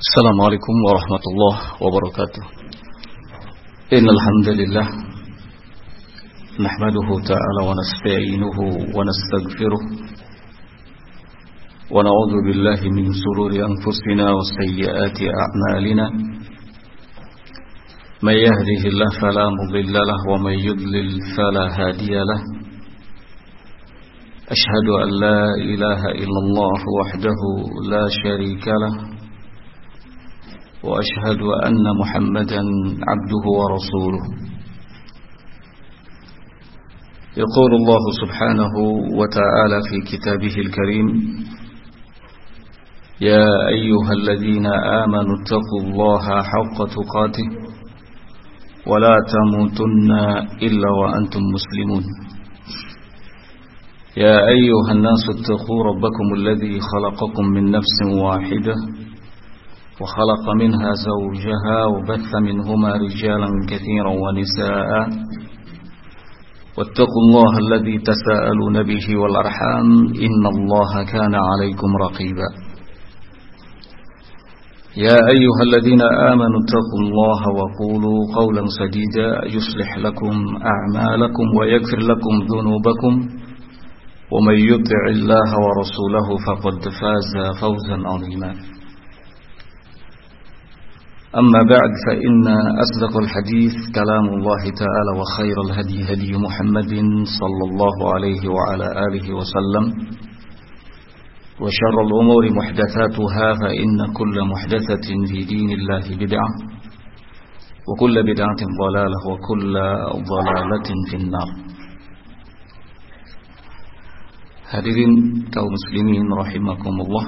Assalamualaikum warahmatullahi wabarakatuh. Innal hamdalillah nahmaduhu ta'ala wa nasta'inuhu wa nastaghfiruh wa na'udzu billahi min shururi anfusina wa sayyiati a'malina. May yahdihillahu fala mudilla lahu wa may yudlil fala hadiya lahu. Ashhadu an la ilaha illallah wahdahu la syarika lahu وأشهد أن محمدا عبده ورسوله. يقول الله سبحانه وتعالى في كتابه الكريم: يا أيها الذين آمنوا اتقوا الله حق تقاته ولا تموتن إلا وأنتم مسلمون. يا أيها الناس اتقوا ربكم الذي خلقكم من نفس واحدة وخلق منها زوجها وبث منهما رجالا كثيرا ونساء واتقوا الله الذي تساءلون به والأرحام إن الله كان عليكم رقيبا. يا أيها الذين آمنوا اتقوا الله وقولوا قولا سديدا يصلح لكم أعمالكم ويغفر لكم ذنوبكم ومن يطع الله ورسوله فقد فاز فوزا عظيما. أما بعد فإن أصدق الحديث كلام الله تعالى وخير الهدي هدي محمد صلى الله عليه وعلى آله وسلم وشر الأمور محدثاتها فإن كل محدثة في دين الله بدعة وكل بدعة ضلالة وكل ضلالة في النار. Hadirin kaum muslimin rahimakumullah.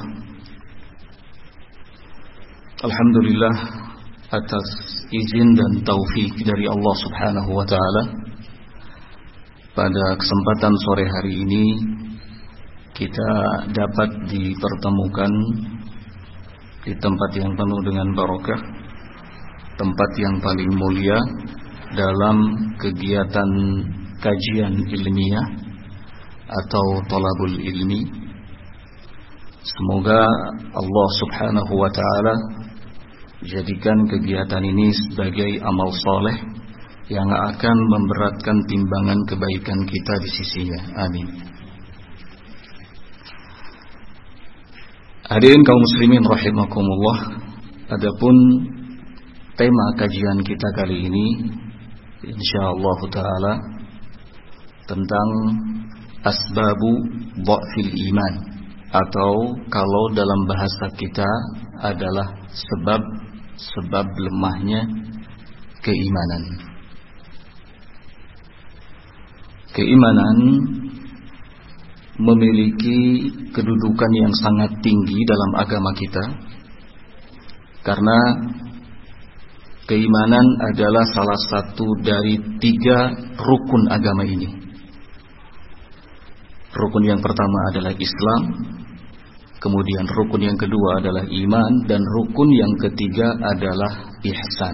Alhamdulillah atas izin dan taufik dari Allah Subhanahu wa taala, pada kesempatan sore hari ini kita dapat dipertemukan di tempat yang penuh dengan barokah, tempat yang paling mulia dalam kegiatan kajian ilmiah atau thalabul ilmi. Semoga Allah Subhanahu wa taala jadikan kegiatan ini sebagai amal soleh yang akan memberatkan timbangan kebaikan kita di sisinya. Amin. Hadirin kaum muslimin rahimakumullah. Adapun tema kajian kita kali ini insyaallah taala tentang asbabu dha'fil iman, atau kalau dalam bahasa kita adalah sebab lemahnya keimanan. Keimanan memiliki kedudukan yang sangat tinggi dalam agama kita, karena keimanan adalah salah satu dari 3 rukun agama ini. Rukun yang pertama adalah Islam, kemudian rukun yang kedua adalah iman, dan rukun yang ketiga adalah ihsan.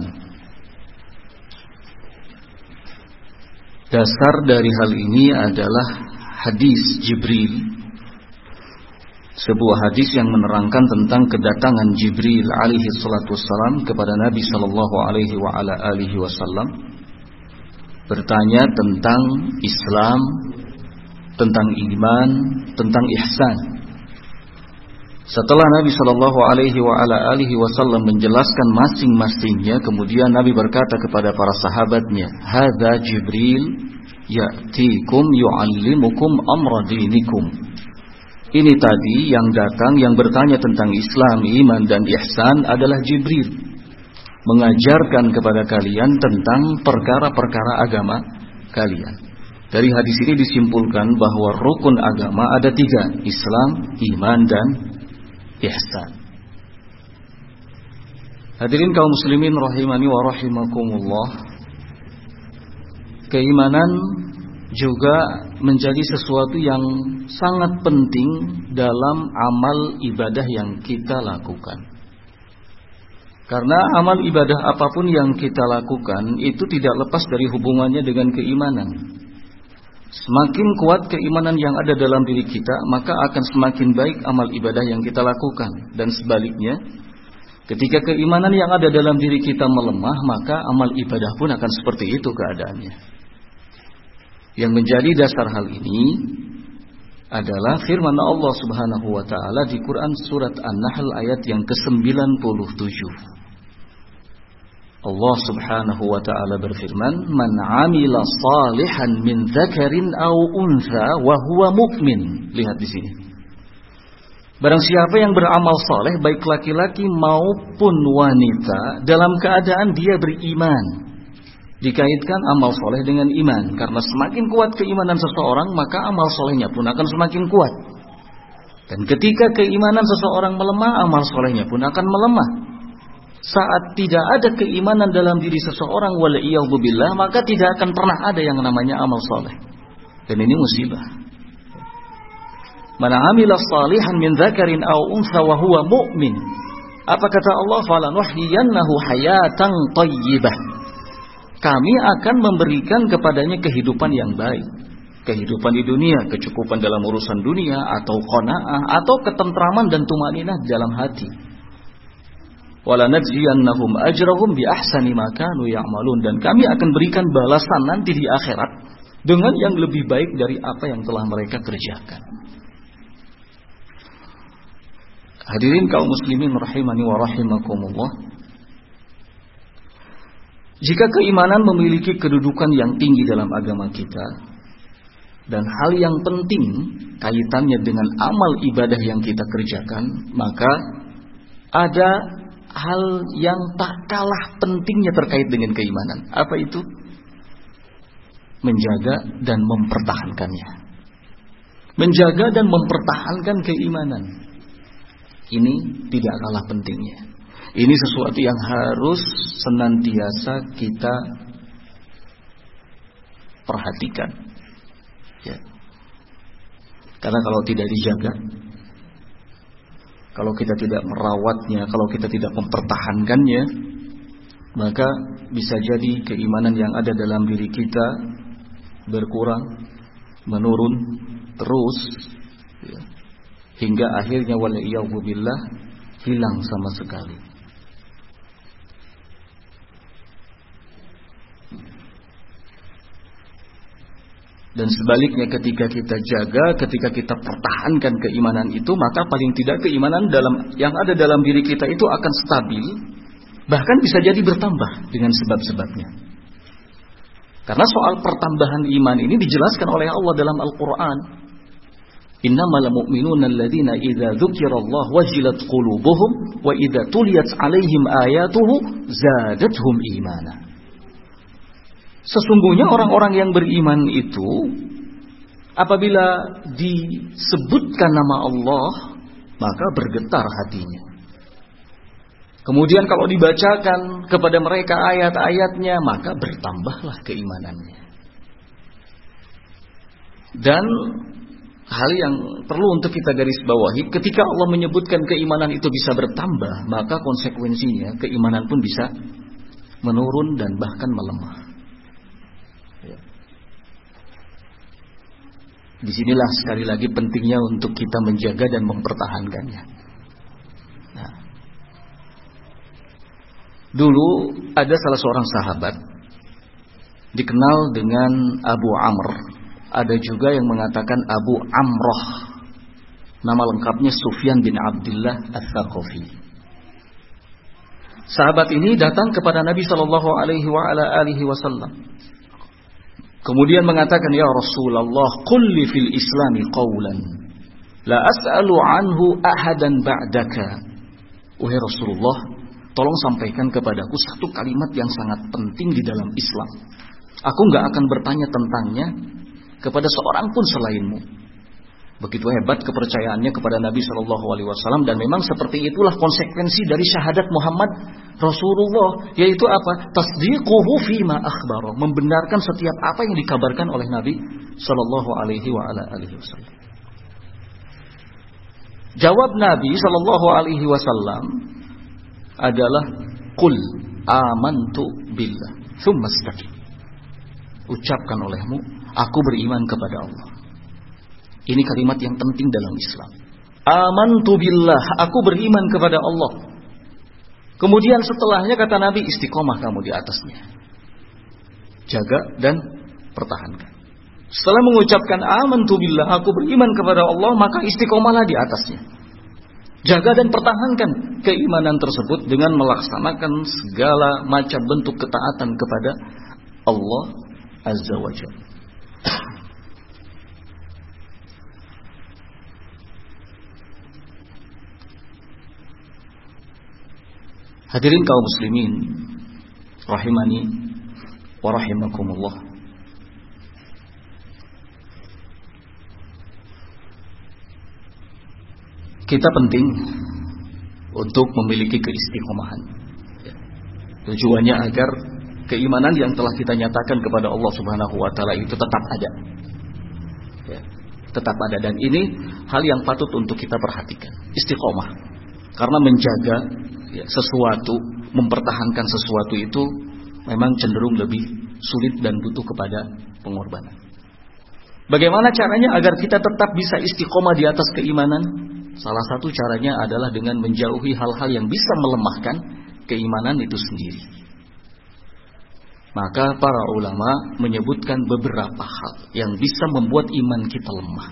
Dasar dari hal ini adalah hadis Jibril, sebuah hadis yang menerangkan tentang kedatangan Jibril alaihi salatu wassalam kepada Nabi sallallahu alaihi wasallam bertanya tentang Islam, tentang iman, tentang ihsan. Setelah Nabi sallallahu alaihi wasallam menjelaskan masing-masingnya, kemudian Nabi berkata kepada para sahabatnya, "Hadza Jibril ya'tikum yu'allimukum amra dinikum." Ini tadi yang datang yang bertanya tentang Islam, iman dan ihsan adalah Jibril, mengajarkan kepada kalian tentang perkara-perkara agama kalian. Dari hadis ini disimpulkan bahwa rukun agama ada 3, Islam, iman dan ihsan. Hadirin kaum muslimin rahimani wa rahimakumullah. Keimanan juga menjadi sesuatu yang sangat penting dalam amal ibadah yang kita lakukan. Karena amal ibadah apapun yang kita lakukan itu tidak lepas dari hubungannya dengan keimanan. Semakin kuat keimanan yang ada dalam diri kita, maka akan semakin baik amal ibadah yang kita lakukan. Dan sebaliknya, Ketika keimanan yang ada dalam diri kita melemah, maka amal ibadah pun akan seperti itu keadaannya. Yang menjadi dasar hal ini adalah firman Allah Subhanahu wa taala di Quran surat An-Nahl ayat yang ke-97. Allah Subhanahu wa taala berfirman, "Man 'amila shalihan min dzakarin aw untha wa huwa mu'min." Lihat di sini. Barang siapa yang beramal saleh baik laki-laki maupun wanita dalam keadaan dia beriman. Dikaitkan amal soleh dengan iman, karena semakin kuat keimanan seseorang maka amal solehnya pun akan semakin kuat. Dan ketika keimanan seseorang melemah, amal solehnya pun akan melemah. Saat tidak ada keimanan dalam diri seseorang, waliyadzubillah, maka tidak akan pernah ada yang namanya amal soleh. Dan ini musibah. Man 'amila shalihan min dzakarin aw untha wa huwa mu'min. Apa kata Allah? Falanuhyiyannahu hayatan thayyibah. Kami akan memberikan kepadanya kehidupan yang baik. Kehidupan di dunia, kecukupan dalam urusan dunia, atau qanaah, atau ketentraman dan tumaninah dalam hati. Walanajziyannahum ajrahum bi ahsani ma kanu ya'malun, dan kami akan berikan balasan nanti di akhirat dengan yang lebih baik dari apa yang telah mereka kerjakan. Hadirin kaum muslimin rahimani wa rahimakumullah. Jika keimanan memiliki kedudukan yang tinggi dalam agama kita, dan hal yang penting kaitannya dengan amal ibadah yang kita kerjakan, maka ada hal yang tak kalah pentingnya terkait dengan keimanan. Apa itu? Menjaga dan mempertahankannya. Menjaga dan mempertahankan keimanan. Ini tidak kalah pentingnya. Ini sesuatu yang harus senantiasa kita perhatikan. Ya. Karena kalau tidak dijaga, kalau kita tidak merawatnya, kalau kita tidak mempertahankannya, maka bisa jadi keimanan yang ada dalam diri kita berkurang, menurun terus, ya, hingga akhirnya waliyadzubillah hilang sama sekali. Dan sebaliknya, ketika kita jaga, ketika kita pertahankan keimanan itu, maka paling tidak keimanan yang ada dalam diri kita itu akan stabil, bahkan bisa jadi bertambah dengan sebab-sebabnya. Karena soal pertambahan iman ini dijelaskan oleh Allah dalam Al-Quran. Innamal mu'minuna alladzina idza dzukirallahu wajilat qulubuhum wa idza tuliyat 'alaihim ayatuhu zadatuhum imana. Sesungguhnya orang-orang yang beriman itu apabila disebutkan nama Allah maka bergetar hatinya. Kemudian kalau dibacakan kepada mereka ayat-ayatnya maka bertambahlah keimanannya. Dan hal yang perlu untuk kita garis bawahi, ketika Allah menyebutkan keimanan itu bisa bertambah, maka konsekuensinya keimanan pun bisa menurun dan bahkan melemah. Disinilah sekali lagi pentingnya untuk kita menjaga dan mempertahankannya. Nah, dulu ada salah seorang sahabat dikenal dengan Abu Amr. Ada juga yang mengatakan Abu Amroh. Nama lengkapnya Sufyan bin Abdullah Ats-Tsaqafi. Sahabat ini datang kepada Nabi sallallahu alaihi wasallam. Kemudian mengatakan, "Ya Rasulullah, qul li fil Islami qawlan la as'alu anhu ahadan ba'daka." Wahai Rasulullah, tolong sampaikan kepadaku satu kalimat yang sangat penting di dalam Islam. Aku enggak akan bertanya tentangnya kepada seorang pun selainmu. Begitu hebat kepercayaannya kepada Nabi SAW, dan memang seperti itulah konsekuensi dari syahadat Muhammad Rasulullah, yaitu apa? Tasdiquhu fima akhbara, membenarkan setiap apa yang dikabarkan oleh Nabi SAW. Jawab Nabi SAW adalah qul amantu billah tsumma istaqim. Ucapkan olehmu, aku beriman kepada Allah. Ini kalimat yang penting dalam Islam. Amantu billah, aku beriman kepada Allah. Kemudian setelahnya kata Nabi, istiqomah kamu di atasnya. Jaga dan pertahankan. Setelah mengucapkan amantu billah, aku beriman kepada Allah, maka istiqomahlah di atasnya. Jaga dan pertahankan keimanan tersebut dengan melaksanakan segala macam bentuk ketaatan kepada Allah Azza wa Jalla. Hadirin kaum muslimin rahimani wa rahimakumullah. Kita penting untuk memiliki keistiqomahan. Tujuannya agar keimanan yang telah kita nyatakan kepada Allah Subhanahu wa taala itu tetap ada. Tetap ada, dan ini hal yang patut untuk kita perhatikan. Istiqomah. Karena menjaga sesuatu, mempertahankan sesuatu itu memang cenderung lebih sulit dan butuh kepada pengorbanan. Bagaimana caranya agar kita tetap bisa istiqomah di atas keimanan? Salah satu caranya adalah dengan menjauhi hal-hal yang bisa melemahkan keimanan itu sendiri. Maka para ulama menyebutkan beberapa hal yang bisa membuat iman kita lemah.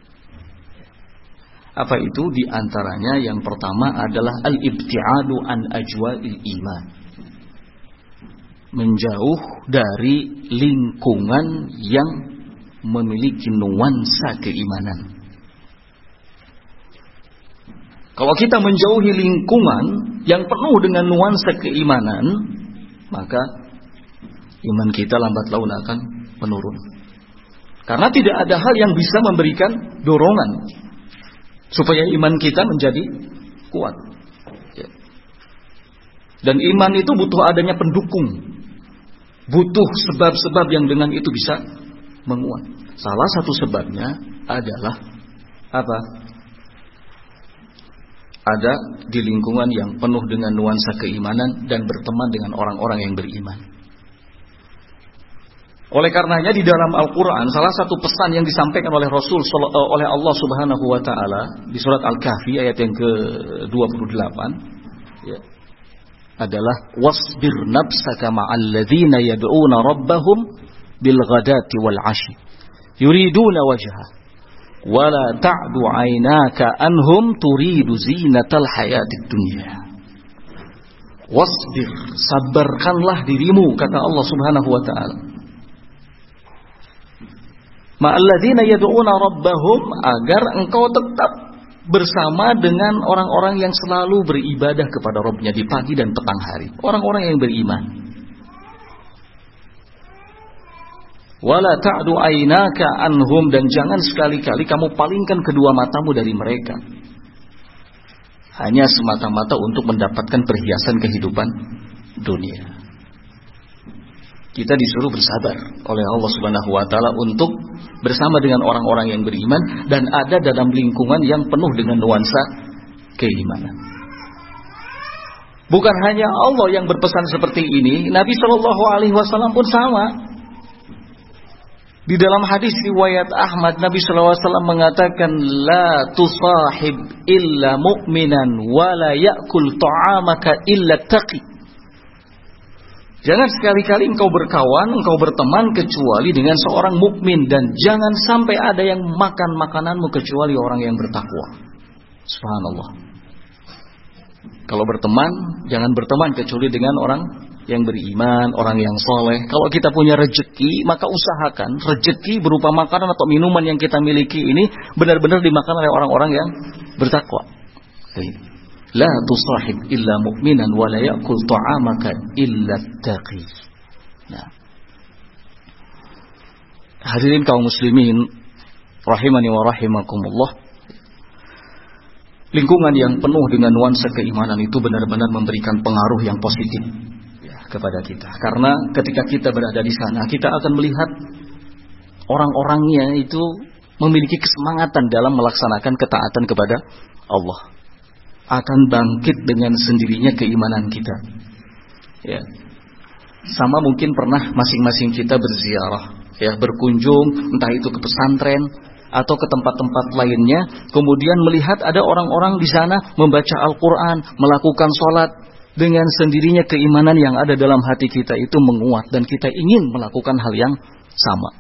Apa itu? Di antaranya yang pertama adalah al-ibti'adu an ajwa'il iman. Menjauh dari lingkungan yang memiliki nuansa keimanan. Kalau kita menjauhi lingkungan yang penuh dengan nuansa keimanan, maka iman kita lambat laun akan menurun. Karena tidak ada hal yang bisa memberikan dorongan supaya iman kita menjadi kuat. Dan iman itu butuh adanya pendukung, butuh sebab-sebab yang dengan itu bisa menguat. Salah satu sebabnya adalah apa? Ada di lingkungan yang penuh dengan nuansa keimanan dan berteman dengan orang-orang yang beriman. Oleh karenanya di dalam Al-Quran salah satu pesan yang disampaikan oleh Rasul oleh Allah Subhanahu wa taala di surat Al-Kahfi ayat yang ke-28 adalah wasbir nafsaka ma'al ladzina yad'una rabbahum bil ghadati wal 'ashi yuriduna wajha wala ta'du 'ainaka anhum turidu zinatal hayatid dunya. Wasbir, sabarkanlah dirimu kata Allah Subhanahu wa taala. Ma'alladzina yad'una rabbahum, agar engkau tetap bersama dengan orang-orang yang selalu beribadah kepada Rabbnya di pagi dan petang hari, orang-orang yang beriman. Wala ta'du aynaka anhum, dan jangan sekali-kali kamu palingkan kedua matamu dari mereka hanya semata-mata untuk mendapatkan perhiasan kehidupan dunia. Kita disuruh bersabar oleh Allah Subhanahu wa taala untuk bersama dengan orang-orang yang beriman dan ada dalam lingkungan yang penuh dengan nuansa keimanan. Bukan hanya Allah yang berpesan seperti ini, Nabi Shallallahu alaihi wasallam pun sama. Di dalam hadis riwayat Ahmad, Nabi SAW mengatakan, la tusahib illa mu'minan wa la ya'kul ta'amaka illa taqi. Jangan sekali-kali engkau berkawan, engkau berteman kecuali dengan seorang mukmin, dan jangan sampai ada yang makan makananmu kecuali orang yang bertakwa. Subhanallah. Kalau berteman, jangan berteman kecuali dengan orang yang beriman, orang yang soleh. Kalau kita punya rezeki, maka usahakan rezeki berupa makanan atau minuman yang kita miliki ini benar-benar dimakan oleh orang-orang yang bertakwa. La tusahib illa mu'minan wa la ya'kul ta'amaka illa taqi. Nah, hadirin kaum muslimin rahimani wa rahimakumullah, lingkungan yang penuh dengan nuansa keimanan itu benar-benar memberikan pengaruh yang positif kepada kita. Karena ketika kita berada di sana, kita akan melihat orang-orangnya itu memiliki kesemangatan dalam melaksanakan ketaatan kepada Allah. Akan bangkit dengan sendirinya keimanan kita. Ya. Sama mungkin pernah masing-masing kita berziarah, ya, berkunjung entah itu ke pesantren atau ke tempat-tempat lainnya, kemudian melihat ada orang-orang di sana membaca Al-Quran, melakukan sholat, dengan sendirinya keimanan yang ada dalam hati kita itu menguat dan kita ingin melakukan hal yang sama.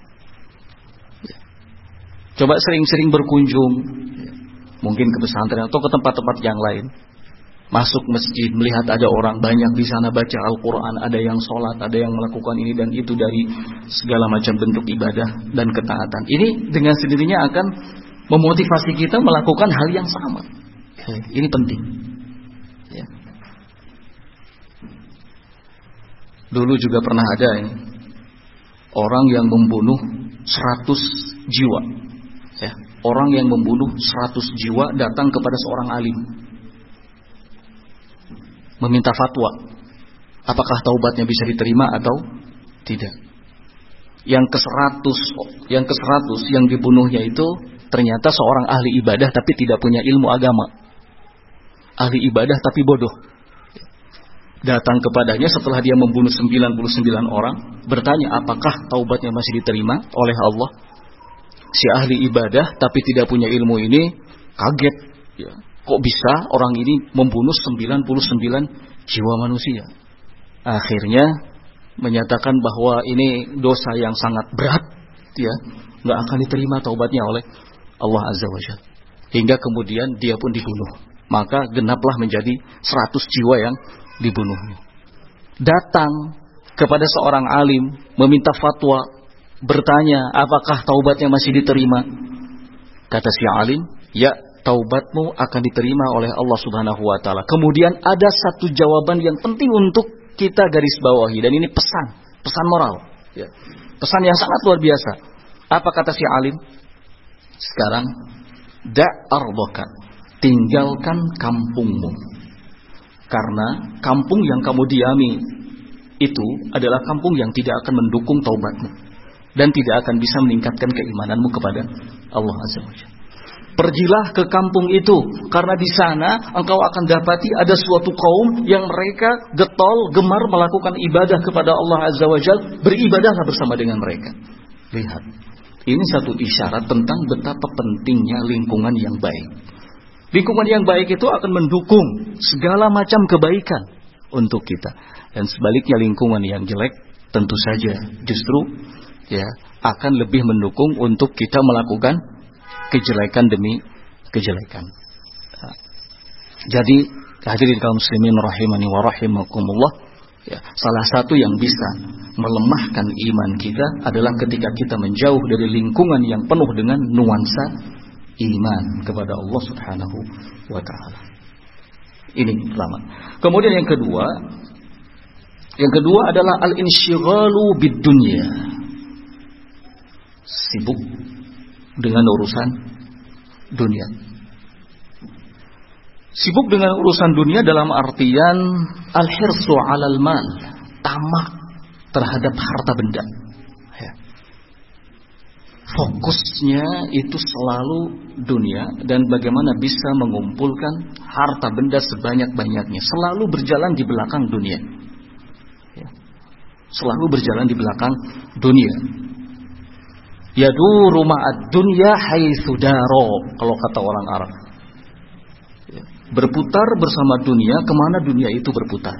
Coba sering-sering berkunjung, mungkin ke pesantren atau ke tempat-tempat yang lain. Masuk masjid, melihat ada orang banyak di sana baca Al-Quran, ada yang sholat, ada yang melakukan ini dan itu dari segala macam bentuk ibadah dan ketaatan. Ini dengan sendirinya akan memotivasi kita melakukan hal yang sama. Ini penting. Ya. Dulu juga pernah ada ini orang yang membunuh 100 jiwa. Ya. Orang yang membunuh 100 jiwa datang kepada seorang alim, meminta fatwa, apakah taubatnya bisa diterima atau tidak. Yang ke-100 yang dibunuhnya itu ternyata seorang ahli ibadah tapi tidak punya ilmu agama. Ahli ibadah tapi bodoh. Datang kepadanya setelah dia membunuh 99 orang, bertanya apakah taubatnya masih diterima oleh Allah. Si ahli ibadah tapi tidak punya ilmu ini kaget, ya. Kok bisa orang ini membunuh 99 jiwa manusia? Akhirnya menyatakan bahwa ini dosa yang sangat berat, ya, nggak akan diterima taubatnya oleh Allah Azza wa Jalla. Hingga kemudian dia pun dibunuh. Maka genaplah menjadi 100 jiwa yang dibunuhnya. Datang kepada seorang alim, meminta fatwa, bertanya apakah taubatnya masih diterima. Kata si alim, ya, taubatmu akan diterima oleh Allah Subhanahu wa taala. Kemudian ada satu jawaban yang penting untuk kita garis bawahi, dan ini pesan moral, ya. Pesan yang sangat luar biasa. Apa kata si alim? Sekarang da'arbaka, tinggalkan kampungmu. Karena kampung yang kamu diami itu adalah kampung yang tidak akan mendukung taubatmu dan tidak akan bisa meningkatkan keimananmu kepada Allah Azza wa Jalla. Pergilah ke kampung itu, karena di sana engkau akan dapati ada suatu kaum yang mereka getol, gemar melakukan ibadah kepada Allah Azza wa Jalla. Beribadahlah bersama dengan mereka. Lihat, ini satu isyarat tentang betapa pentingnya lingkungan yang baik. Lingkungan yang baik itu akan mendukung segala macam kebaikan untuk kita. Dan sebaliknya lingkungan yang jelek tentu saja justru, ya, akan lebih mendukung untuk kita melakukan kejelekan demi kejelekan. Jadi hadirin kaum muslimin rahimani wa rahimakumullah, ya, salah satu yang bisa melemahkan iman kita adalah ketika kita menjauh dari lingkungan yang penuh dengan nuansa iman kepada Allah Subhanahu wa taala. Ini pertama. Kemudian yang kedua adalah al-insyighalu bid-dunya. Sibuk dengan urusan dunia. Sibuk dengan urusan dunia dalam artian al-hirsu 'alal mal, tamak terhadap harta benda. Ya. Fokusnya itu selalu dunia dan bagaimana bisa mengumpulkan harta benda sebanyak-banyaknya. Selalu berjalan di belakang dunia. Ya. Selalu berjalan di belakang dunia. Yaduru ma'ad dunya haitsu daro, kalau kata orang Arab. Ya. Berputar bersama dunia kemana dunia itu berputar.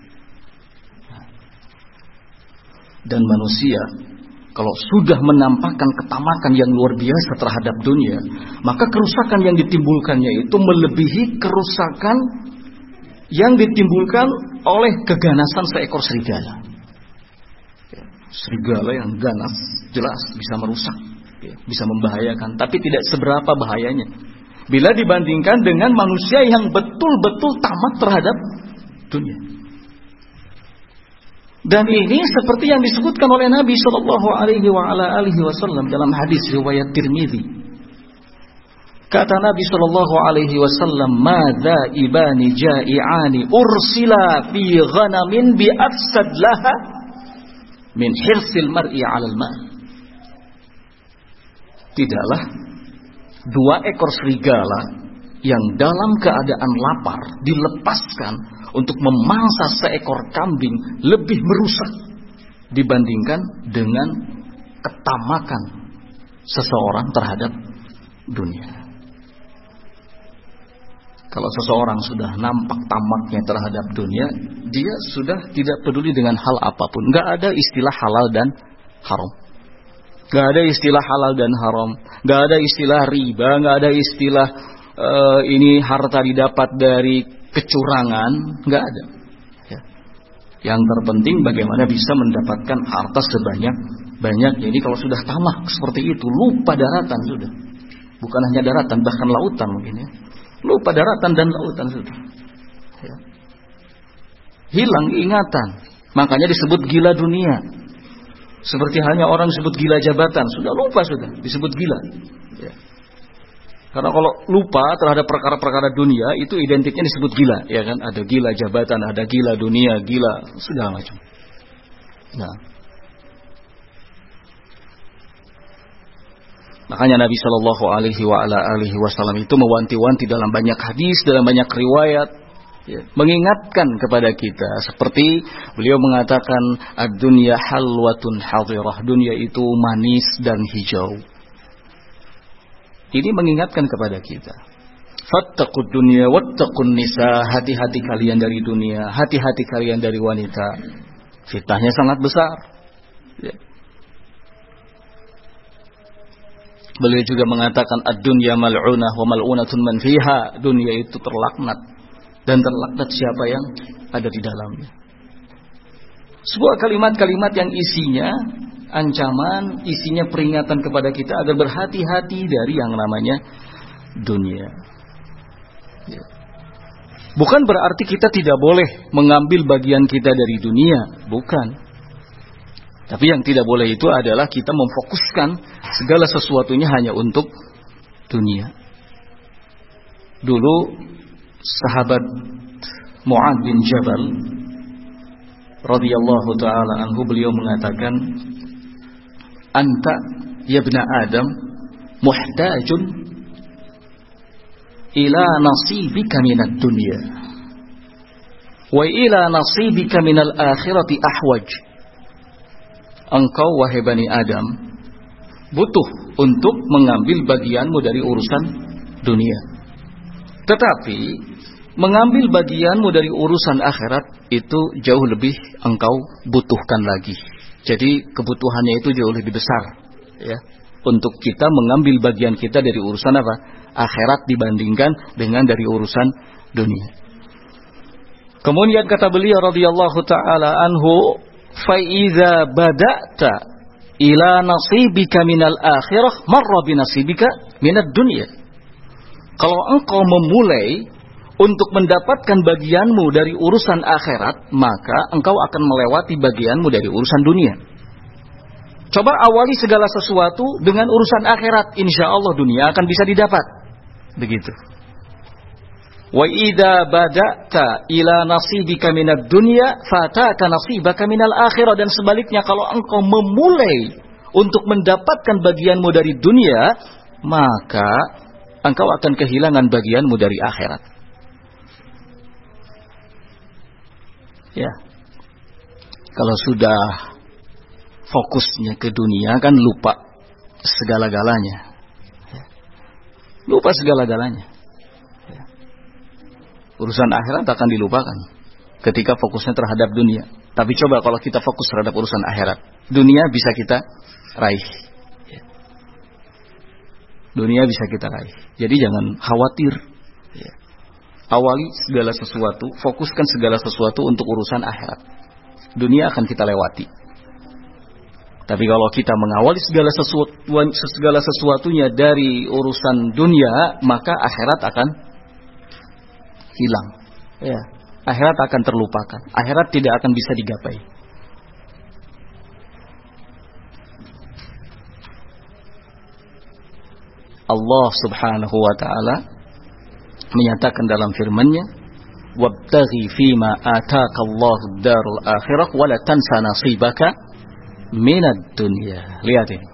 Dan manusia kalau sudah menampakkan ketamakan yang luar biasa terhadap dunia, maka kerusakan yang ditimbulkannya itu melebihi kerusakan yang ditimbulkan oleh keganasan seekor serigala. Serigala yang ganas jelas bisa merusak, bisa membahayakan, tapi tidak seberapa bahayanya bila dibandingkan dengan manusia yang betul-betul tamak terhadap dunia. Dan ini seperti yang disebutkan oleh Nabi Shallallahu Alaihi Wasallam dalam hadis riwayat Tirmidzi. Kata Nabi Shallallahu Alaihi Wasallam, "Madza ibani ja'iani ursila fi ghanamin bi afsad laha min hirsil mar'i 'alal mal." Tidaklah dua ekor serigala yang dalam keadaan lapar dilepaskan untuk memangsa seekor kambing lebih merusak dibandingkan dengan ketamakan seseorang terhadap dunia. Kalau seseorang sudah nampak tamaknya terhadap dunia, dia sudah tidak peduli dengan hal apapun. Gak ada istilah halal dan haram. Gak ada istilah halal dan haram. Gak ada istilah riba. Gak ada istilah ini harta didapat dari kecurangan. Gak ada. Ya. Yang terpenting bagaimana bisa mendapatkan harta sebanyak-banyak. Jadi kalau sudah tamak seperti itu, lupa daratan sudah. Bukan hanya daratan, bahkan lautan mungkin ya. Lupa daratan dan lautan sudah. Ya. Hilang ingatan. Makanya disebut gila dunia. Seperti halnya orang disebut gila jabatan. Sudah lupa sudah. Disebut gila. Ya. Karena kalau lupa terhadap perkara-perkara dunia, itu identiknya disebut gila. Ya kan? Ada gila jabatan, ada gila dunia, gila segala macam. Nah. Makanya Nabi Shallallahu Alaihi Wasallam itu mewanti-wanti dalam banyak hadis, dalam banyak riwayat, ya, mengingatkan kepada kita. Seperti beliau mengatakan, ad-dunya halwatun hadirah, dunia itu manis dan hijau. Ini mengingatkan kepada kita. Fattaqud dunya wattaqun nisa, hati-hati kalian dari dunia, hati-hati kalian dari wanita. Fitnahnya sangat besar. Ya. Beliau juga mengatakan ad-dunya mal'unah wa mal'unatun man fiha. Dunia itu terlaknat dan terlaknat siapa yang ada di dalamnya. Sebuah kalimat-kalimat yang isinya ancaman, isinya peringatan kepada kita agar berhati-hati dari yang namanya dunia. Ya. Bukan berarti kita tidak boleh mengambil bagian kita dari dunia, bukan. Tapi yang tidak boleh itu adalah kita memfokuskan segala sesuatunya hanya untuk dunia. Dulu sahabat Mu'adz bin Jabal radhiyallahu taala anhu, beliau mengatakan, anta ya ibna Adam muhtajun ila nasibika minad dunya wa ila nasibika minal akhirati ahwaj. Engkau wahai Bani Adam butuh untuk mengambil bagianmu dari urusan dunia. Tetapi mengambil bagianmu dari urusan akhirat itu jauh lebih engkau butuhkan lagi. Jadi kebutuhannya itu jauh lebih besar, ya, untuk kita mengambil bagian kita dari urusan apa? Akhirat dibandingkan dengan dari urusan dunia. Kemudian kata beliau radhiyallahu taala anhu, fa idza bada'ta ila nasibika minal akhirah marra bi nasibika minad dunya. Kalau engkau memulai untuk mendapatkan bagianmu dari urusan akhirat, maka engkau akan melewati bagianmu dari urusan dunia. Coba awali segala sesuatu dengan urusan akhirat, insyaallah dunia akan bisa didapat. Begitu. Wa idza bada'ta ila nasibika minad dunya fataka nasibaka minal akhirah. Dan sebaliknya, kalau engkau memulai untuk mendapatkan bagianmu dari dunia, maka engkau akan kehilangan bagianmu dari akhirat. Ya. Kalau sudah fokusnya ke dunia, kan lupa segala-galanya. Lupa segala-galanya. Urusan akhirat akan dilupakan ketika fokusnya terhadap dunia. Tapi coba kalau kita fokus terhadap urusan akhirat, dunia bisa kita raih. Dunia bisa kita raih. Jadi jangan khawatir. Awali segala sesuatu, fokuskan segala sesuatu untuk urusan akhirat. Dunia akan kita lewati. Tapi kalau kita mengawali segala sesuatunya dari urusan dunia, maka akhirat akan hilang. Ya, akhirat akan terlupakan. Akhirat tidak akan bisa digapai. Allah Subhanahu wa taala menyatakan dalam firman-Nya, "Wabtaghi fima ataka Allahu ad-darul akhirah wa la tansa nasibaka minad dunya." Lihat ini.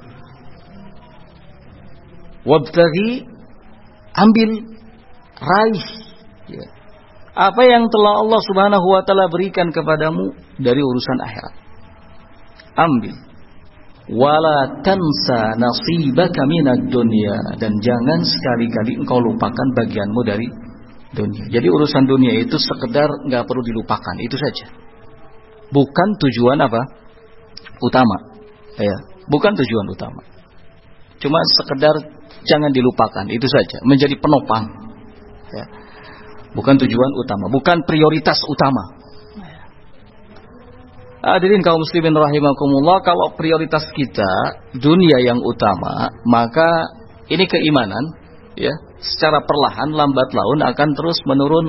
Wabtaghi, ambil, raih, ya, apa yang telah Allah Subhanahu wa taala berikan kepadamu dari urusan akhirat. Ambil. Wala tansa nasibaka minad dunya, dan jangan sekali-kali engkau lupakan bagianmu dari dunia. Jadi urusan dunia itu sekedar nggak perlu dilupakan, itu saja. Bukan tujuan apa? Utama. Ya, bukan tujuan utama. Cuma sekedar jangan dilupakan, itu saja. Menjadi penopang. Ya. Bukan tujuan utama, bukan prioritas utama. Hadirin kaum muslimin rahimakumullah, kalau prioritas kita dunia yang utama, maka ini keimanan, ya, secara perlahan lambat laun akan terus menurun.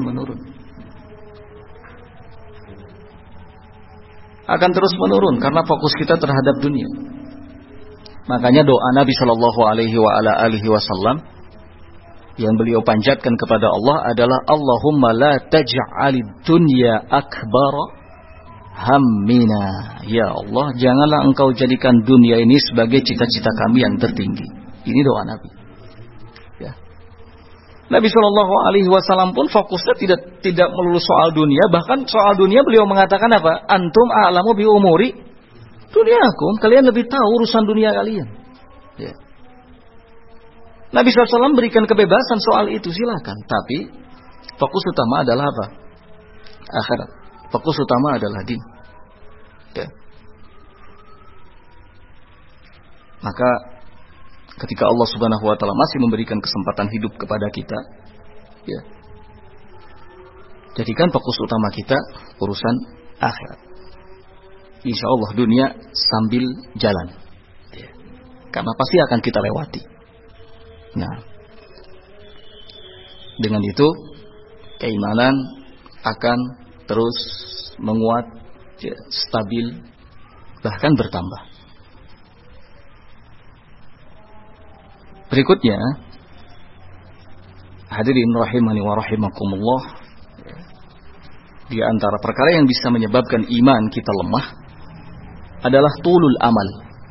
Akan terus menurun karena fokus kita terhadap dunia. Makanya doa Nabi Shallallahu Alaihi Wasallam yang beliau panjatkan kepada Allah adalah Allahumma la taj'alid dunya akbara hammina. Ya Allah, janganlah engkau jadikan dunia ini sebagai cita-cita kami yang tertinggi. Ini doa Nabi. Ya. Nabi Shallallahu Alaihi Wasallam pun fokusnya tidak melulu soal dunia. Bahkan soal dunia beliau mengatakan apa? Antum a'lamu bi umuri dunyakum. Kalian lebih tahu urusan dunia kalian. Ya. Nabi SAW berikan kebebasan soal itu, silakan. Tapi fokus utama adalah apa? Akhirat. Fokus utama adalah din. Ya. Maka ketika Allah Subhanahu wa taala masih memberikan kesempatan hidup kepada kita, ya, jadikan fokus utama kita urusan akhirat. Insya Allah dunia sambil jalan, ya, karena pasti akan kita lewati. Nah, dengan itu keimanan akan terus menguat, ya, stabil, bahkan bertambah. Berikutnya, hadirin rahimani wa rahimakumullah, di antara perkara yang bisa menyebabkan iman kita lemah adalah tulul amal.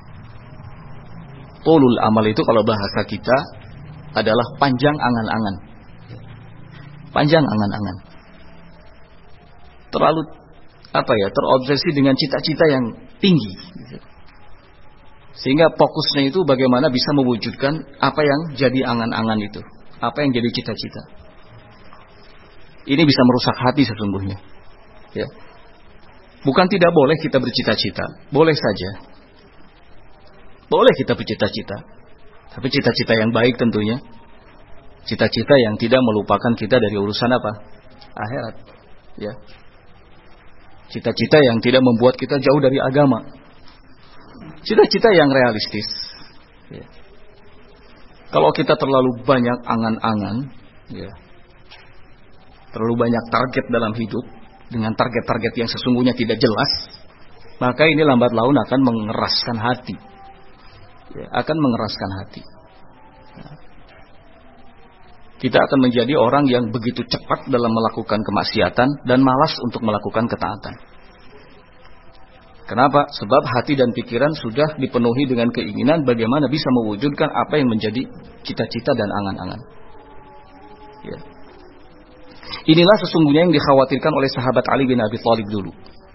Tulul amal itu kalau bahasa kita adalah panjang angan-angan. Panjang angan-angan. Terlalu terobsesi dengan cita-cita yang tinggi. Sehingga fokusnya itu bagaimana bisa mewujudkan apa yang jadi angan-angan itu, apa yang jadi cita-cita. Ini bisa merusak hati sesungguhnya. Ya. Bukan tidak boleh kita bercita-cita, boleh saja. Boleh kita bercita-cita, tapi cita-cita yang baik tentunya. Cita-cita yang tidak melupakan kita dari urusan apa? Akhirat. Ya. Cita-cita yang tidak membuat kita jauh dari agama. Cita-cita yang realistis. Ya. Kalau kita terlalu banyak angan-angan, ya, terlalu banyak target dalam hidup, dengan target-target yang sesungguhnya tidak jelas, maka ini lambat laun akan mengeraskan hati. Ya, akan mengeraskan hati. Ya. Kita akan menjadi orang yang begitu cepat dalam melakukan kemaksiatan dan malas untuk melakukan ketaatan. Kenapa? Sebab hati dan pikiran sudah dipenuhi dengan keinginan bagaimana bisa mewujudkan apa yang menjadi cita-cita dan angan-angan. Ya. Inilah sesungguhnya yang dikhawatirkan oleh sahabat Ali bin Abi Thalib dulu.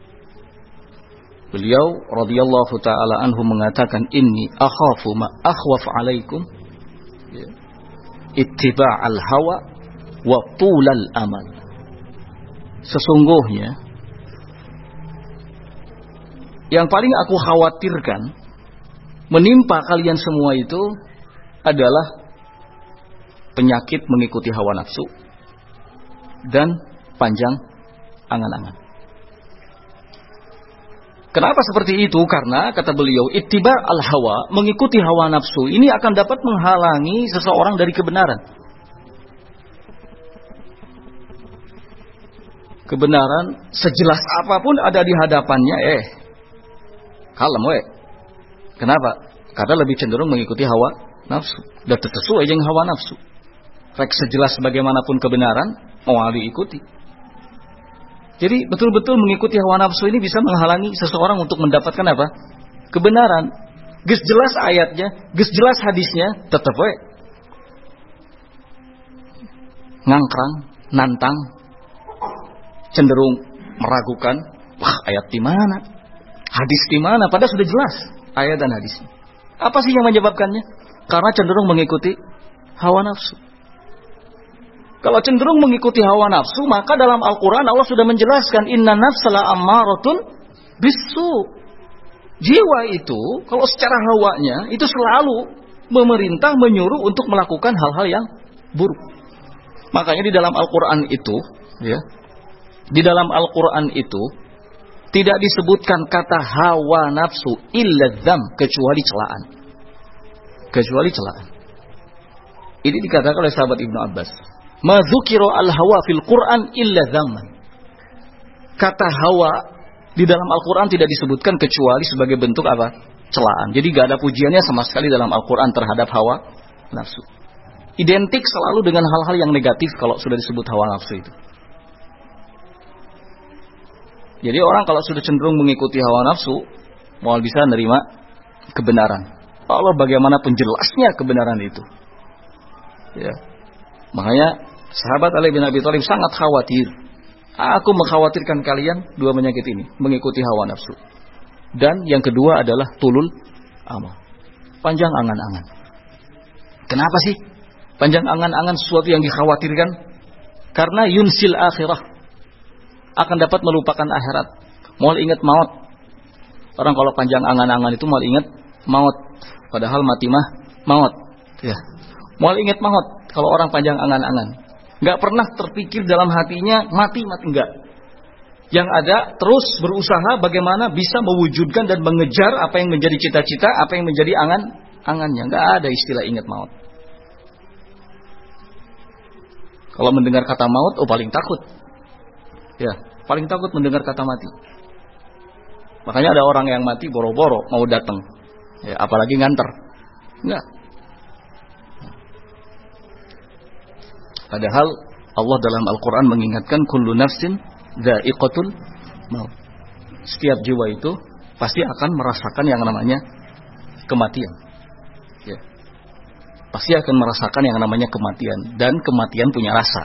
Beliau radhiyallahu taala anhu mengatakan, inni akhafu ma akhwaf alaikum, ya, ittiba'al hawa wa tulal amal. Sesungguhnya yang paling aku khawatirkan menimpa kalian semua itu adalah penyakit mengikuti hawa nafsu dan panjang angan-angan. Kenapa seperti itu? Karena kata beliau, ittiba al-hawa, mengikuti hawa nafsu ini akan dapat menghalangi seseorang dari kebenaran. Kebenaran sejelas apapun ada di hadapannya, kalem Kenapa? Karena lebih cenderung mengikuti hawa nafsu. Dan sesuai dengan hawa nafsu. Rek sejelas bagaimanapun kebenaran, mau diikuti. Jadi betul-betul mengikuti hawa nafsu ini bisa menghalangi seseorang untuk mendapatkan apa? Kebenaran. Geus jelas ayatnya, geus jelas hadisnya, tetap ngangkrang, nantang, cenderung meragukan, wah ayat di mana? Hadis di mana? Padahal sudah jelas ayat dan hadisnya. Apa sih yang menyebabkannya? Karena cenderung mengikuti hawa nafsu. Kalau cenderung mengikuti hawa nafsu, maka dalam Al-Quran Allah sudah menjelaskan inna nafsala ammaratun bisu. Jiwa itu kalau secara hawanya itu selalu memerintah, menyuruh untuk melakukan hal-hal yang buruk. Makanya di dalam Al-Quran itu, ya, di dalam Al-Quran itu tidak disebutkan kata hawa nafsu illa dzam, kecuali celaan. Kecuali celaan. Ini dikatakan oleh sahabat Ibnu Abbas. Ma dzukira al-hawa fil Qur'an illa dzamman. Kata hawa di dalam Al-Quran tidak disebutkan kecuali sebagai bentuk apa? Celaan. Jadi gak ada pujiannya sama sekali dalam Al-Quran terhadap hawa nafsu. Identik selalu dengan hal-hal yang negatif kalau sudah disebut hawa nafsu itu. Jadi orang kalau sudah cenderung mengikuti hawa nafsu, mau bisa menerima kebenaran. Allah bagaimanapun jelasnya kebenaran itu. Ya. Makanya sahabat Ali bin Abi Thalib sangat khawatir. Aku mengkhawatirkan kalian dua penyakit ini, mengikuti hawa nafsu. Dan yang kedua adalah tulul amal, panjang angan-angan. Kenapa sih panjang angan-angan sesuatu yang dikhawatirkan? Karena yunsil akhirah, akan dapat melupakan akhirat. Mau ingat maut. Orang kalau panjang angan-angan itu mau ingat maut, padahal mati mah maut. Ya. Mau ingat maut kalau orang panjang angan-angan. Nggak pernah terpikir dalam hatinya mati enggak. Yang ada terus berusaha bagaimana bisa mewujudkan dan mengejar apa yang menjadi cita-cita, apa yang menjadi angan-angannya. Nggak ada istilah ingat maut. Kalau mendengar kata maut, paling takut. Ya, paling takut mendengar kata mati. Makanya ada orang yang mati boro-boro mau datang. Ya, apalagi nganter. Enggak. Padahal Allah dalam Al-Quran mengingatkan kullu nafsin dha'iqatul maut. Setiap jiwa itu pasti akan merasakan yang namanya kematian. Ya. Pasti akan merasakan yang namanya kematian, dan kematian punya rasa.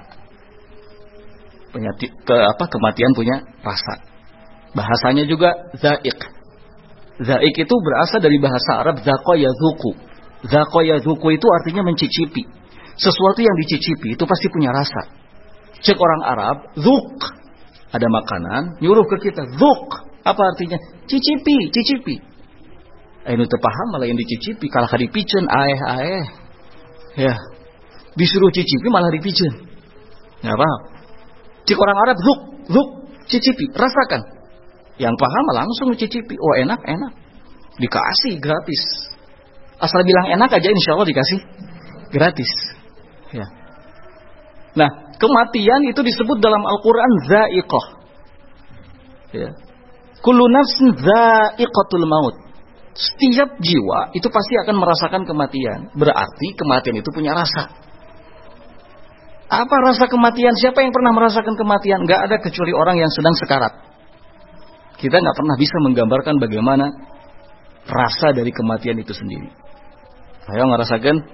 Kematian punya rasa. Bahasanya juga dha'iq. Dha'iq itu berasal dari bahasa Arab dhaqa yadhuku. Dhaqa yadhuku itu artinya mencicipi. Sesuatu yang dicicipi itu pasti punya rasa. Cek orang Arab, dhuk. Ada makanan, nyuruh ke kita, dhuk. Apa artinya? Cicipi, cicipi. Ini terpaham malah yang dicicipi, kalau dipicen, aeh. Ya, disuruh cicipi malah dipicen. Nggak paham. Cek orang Arab, dhuk, cicipi, rasakan. Yang paham langsung cicipi. Oh enak. Dikasih gratis. Asal bilang enak aja insya Allah dikasih gratis. Ya. Nah, kematian itu disebut dalam Al-Quran dha'iqah. Ya. Kullu nafsin dha'iqatul maut. Setiap jiwa itu pasti akan merasakan kematian. Berarti kematian itu punya rasa. Apa rasa kematian? Siapa yang pernah merasakan kematian? Gak ada kecuali orang yang sedang sekarat. Kita gak pernah bisa menggambarkan bagaimana rasa dari kematian itu sendiri. Ayo ngerasakan.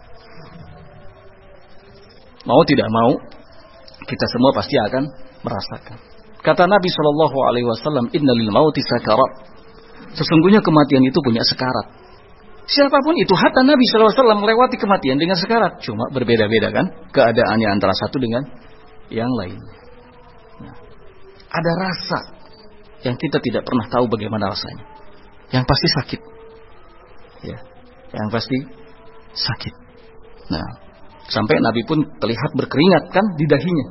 Mau tidak mau, kita semua pasti akan merasakan. Kata Nabi SAW, Inna lil mauti sakarat. Sesungguhnya kematian itu punya sekarat. Siapapun itu, hatta Nabi SAW melewati kematian dengan sekarat. Cuma berbeda-beda kan keadaannya antara satu dengan yang lain. Nah, ada rasa yang kita tidak pernah tahu bagaimana rasanya. Yang pasti sakit. Ya, yang pasti sakit. Nah, sampai Nabi pun terlihat berkeringat kan di dahinya.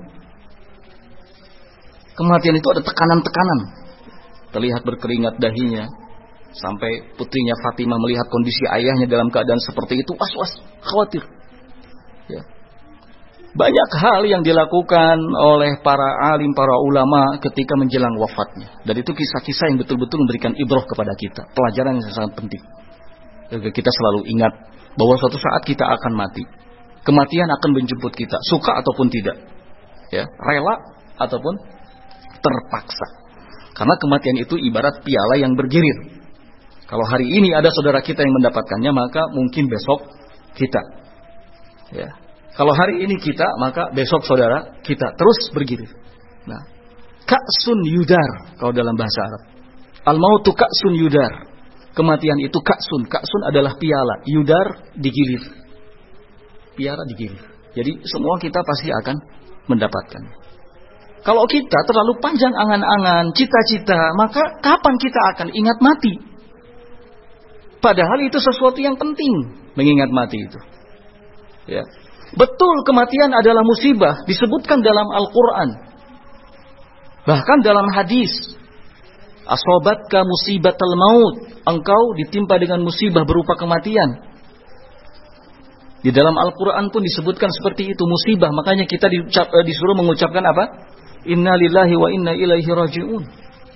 Kematian itu ada tekanan-tekanan. Terlihat berkeringat dahinya. Sampai putrinya Fatimah melihat kondisi ayahnya dalam keadaan seperti itu, was-was, khawatir. Ya. Banyak hal yang dilakukan oleh para alim, para ulama ketika menjelang wafatnya. Dan itu kisah-kisah yang betul-betul memberikan ibrah kepada kita. Pelajaran yang sangat penting. Kita selalu ingat bahwa suatu saat kita akan mati. Kematian akan menjemput kita, suka ataupun tidak. Ya, rela ataupun terpaksa. Karena kematian itu ibarat piala yang bergilir. Kalau hari ini ada saudara kita yang mendapatkannya, maka mungkin besok kita. Ya. Kalau hari ini kita, maka besok saudara kita. Terus bergilir. Nah, ka'sun yudar kalau dalam bahasa Arab. Al-mautu ka'sun yudar. Kematian itu ka'sun. Ka'sun adalah piala. Yudar digilir. Piala digilir. Jadi semua kita pasti akan mendapatkan. Kalau kita terlalu panjang angan-angan, cita-cita, maka kapan kita akan ingat mati? Padahal itu sesuatu yang penting, mengingat mati itu. Ya. Betul, kematian adalah musibah, disebutkan dalam Al-Quran. Bahkan dalam hadis, asobatka musibatal maut, engkau ditimpa dengan musibah berupa kematian. Di dalam Al-Quran pun disebutkan seperti itu, musibah. Makanya kita disuruh mengucapkan apa? Inna lillahi wa inna ilaihi raji'un.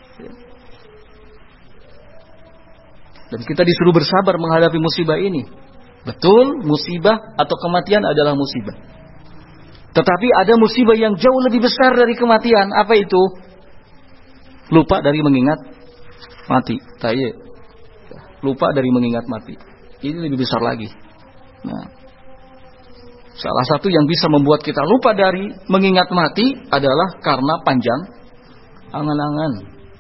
Dan kita disuruh bersabar menghadapi musibah ini. Betul, musibah atau kematian adalah musibah. Tetapi ada musibah yang jauh lebih besar dari kematian. Apa itu? Lupa dari mengingat mati. Lupa dari mengingat mati. Ini lebih besar lagi. Nah, salah satu yang bisa membuat kita lupa dari mengingat mati adalah karena panjang angan-angan.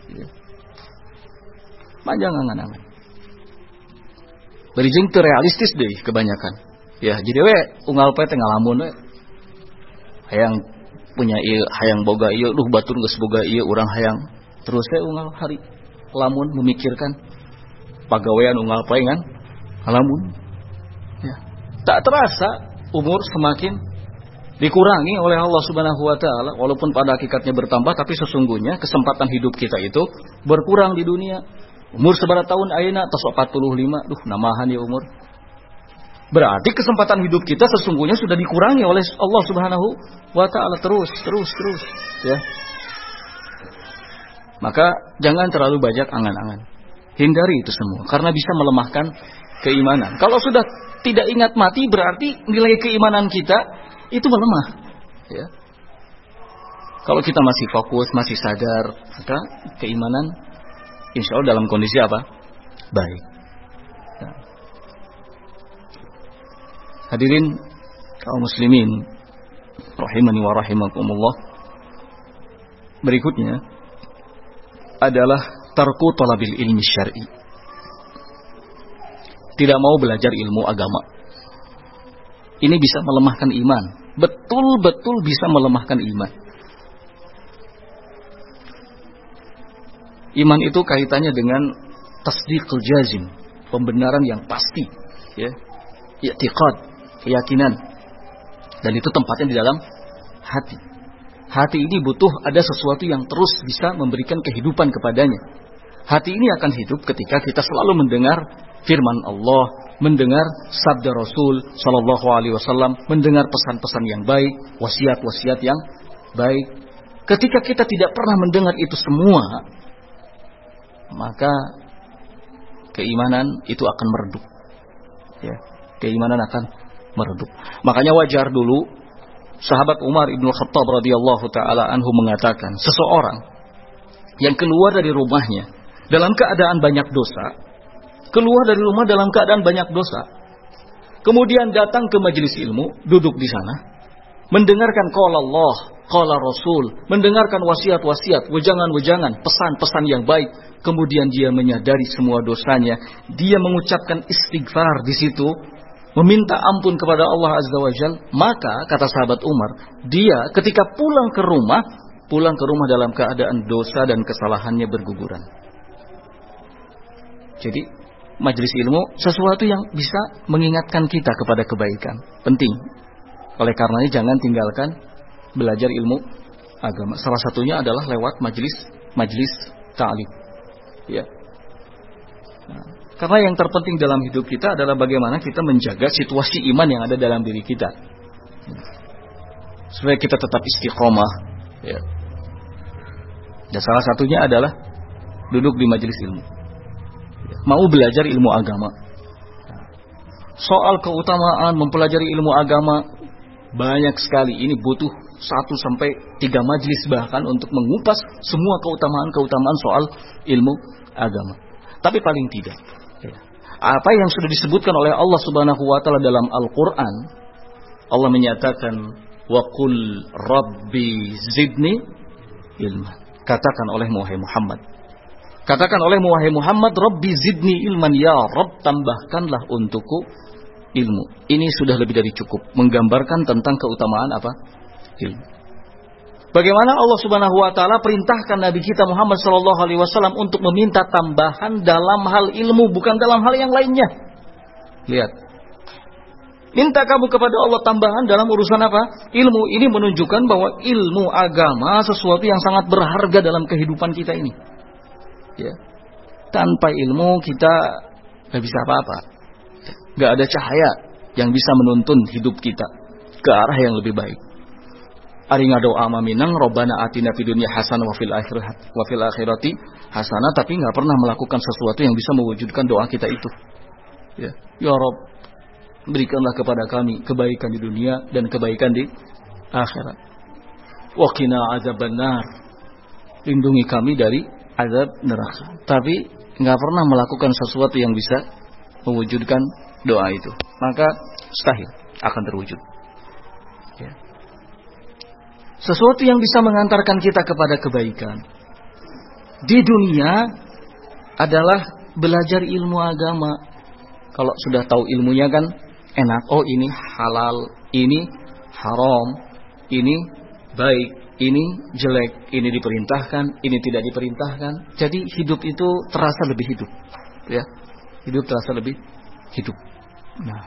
Panjang angan-angan. Berijing teu realistis deh kebanyakan. Ya, jadi unggal poe teh ngalamun we. Hayang punya ieu, hayang boga ieu, duh batur geus boga ieu, urang hayang terus teh unggal hari lamun memikirkan pagawean unggal poe ngan ngalamun. Ya. Tak terasa umur semakin dikurangi oleh Allah Subhanahu wa taala, walaupun pada hakikatnya bertambah, tapi sesungguhnya kesempatan hidup kita itu berkurang di dunia. Umur seberapa tahun ayeuna tos 45, duh namahan ya umur. Berarti kesempatan hidup kita sesungguhnya sudah dikurangi oleh Allah Subhanahu wa taala terus ya. Maka jangan terlalu banyak angan-angan. Hindari itu semua karena bisa melemahkan keimanan. Kalau sudah tidak ingat mati berarti nilai keimanan kita itu melemah. Ya. Kalau kita masih fokus, masih sadar, maka keimanan insya Allah dalam kondisi apa? Baik. Ya. Hadirin kaum muslimin, rahimani wa rahimakumullah. Berikutnya adalah tarku talabil ilmi syar'i. Tidak mau belajar ilmu agama. Ini bisa melemahkan iman. Betul-betul bisa melemahkan iman. Iman itu kaitannya dengan tasdiqul jazim, pembenaran yang pasti, ya. I'tiqad, keyakinan. Dan itu tempatnya di dalam hati. Hati ini butuh ada sesuatu yang terus bisa memberikan kehidupan kepadanya. Hati ini akan hidup ketika kita selalu mendengar firman Allah, mendengar sabda Rasul sallallahu alaihi wasallam, mendengar pesan-pesan yang baik, wasiat-wasiat yang baik. Ketika kita tidak pernah mendengar itu semua, maka keimanan itu akan meredup. Ya, keimanan akan meredup. Makanya wajar dulu sahabat Umar ibn Khattab radhiyallahu taala anhu mengatakan, seseorang yang keluar dari rumahnya dalam keadaan banyak dosa, keluar dari rumah dalam keadaan banyak dosa, kemudian datang ke majelis ilmu, duduk di sana, mendengarkan qala Allah, qala Rasul, mendengarkan wasiat-wasiat, wejangan-wejangan, pesan-pesan yang baik, kemudian dia menyadari semua dosanya, dia mengucapkan istighfar di situ, meminta ampun kepada Allah Azza wa Jalla, maka kata sahabat Umar, dia ketika pulang ke rumah dalam keadaan dosa dan kesalahannya berguguran. Jadi majelis ilmu sesuatu yang bisa mengingatkan kita kepada kebaikan, penting. Oleh karenanya jangan tinggalkan belajar ilmu agama. Salah satunya adalah lewat majelis ta'lim. Ya. Nah, karena yang terpenting dalam hidup kita adalah bagaimana kita menjaga situasi iman yang ada dalam diri kita, supaya kita tetap istiqomah. Ya. Dan salah satunya adalah duduk di majelis ilmu. Mau belajar ilmu agama. Soal keutamaan mempelajari ilmu agama banyak sekali. Ini butuh 1-3 majelis bahkan untuk mengupas semua keutamaan soal ilmu agama. Tapi paling tidak, apa yang sudah disebutkan oleh Allah Subhanahu wa taala dalam Al-Qur'an, Allah menyatakan wa qul rabbi zidni ilma. Katakan oleh Muhammad, Rabbi zidni ilman, ya Rabb tambahkanlah untukku ilmu. Ini sudah lebih dari cukup menggambarkan tentang keutamaan apa? Ilmu. Bagaimana Allah Subhanahu wa taala perintahkan Nabi kita Muhammad sallallahu alaihi wasallam untuk meminta tambahan dalam hal ilmu, bukan dalam hal yang lainnya. Lihat. Minta kamu kepada Allah tambahan dalam urusan apa? Ilmu. Ini menunjukkan bahwa ilmu agama sesuatu yang sangat berharga dalam kehidupan kita ini. Ya. Tanpa ilmu kita gak bisa apa-apa. Gak ada cahaya yang bisa menuntun hidup kita ke arah yang lebih baik. Ari ngadoa maminang Robbana atina fid dunya hasanah wa fil akhirati hasanah, tapi gak pernah melakukan sesuatu yang bisa mewujudkan doa kita itu. Ya Rabb, berikanlah kepada kami kebaikan di dunia dan kebaikan di akhirat. Wa qina azabannar, lindungi kami dari azab neraka. Tapi nggak pernah melakukan sesuatu yang bisa mewujudkan doa itu, maka mustahil akan terwujud. Ya. Sesuatu yang bisa mengantarkan kita kepada kebaikan di dunia adalah belajar ilmu agama. Kalau sudah tahu ilmunya kan enak. Oh, ini halal, ini haram, ini baik, ini jelek, ini diperintahkan, ini tidak diperintahkan. Jadi hidup itu terasa lebih hidup, ya. Hidup terasa lebih hidup. Nah,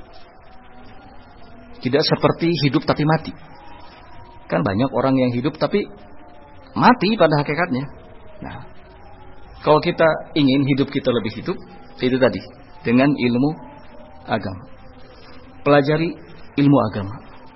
tidak seperti hidup tapi mati. Kan banyak orang yang hidup tapi mati pada hakikatnya. Nah, kalau kita ingin hidup kita lebih hidup, itu tadi dengan ilmu agama. Pelajari ilmu agama.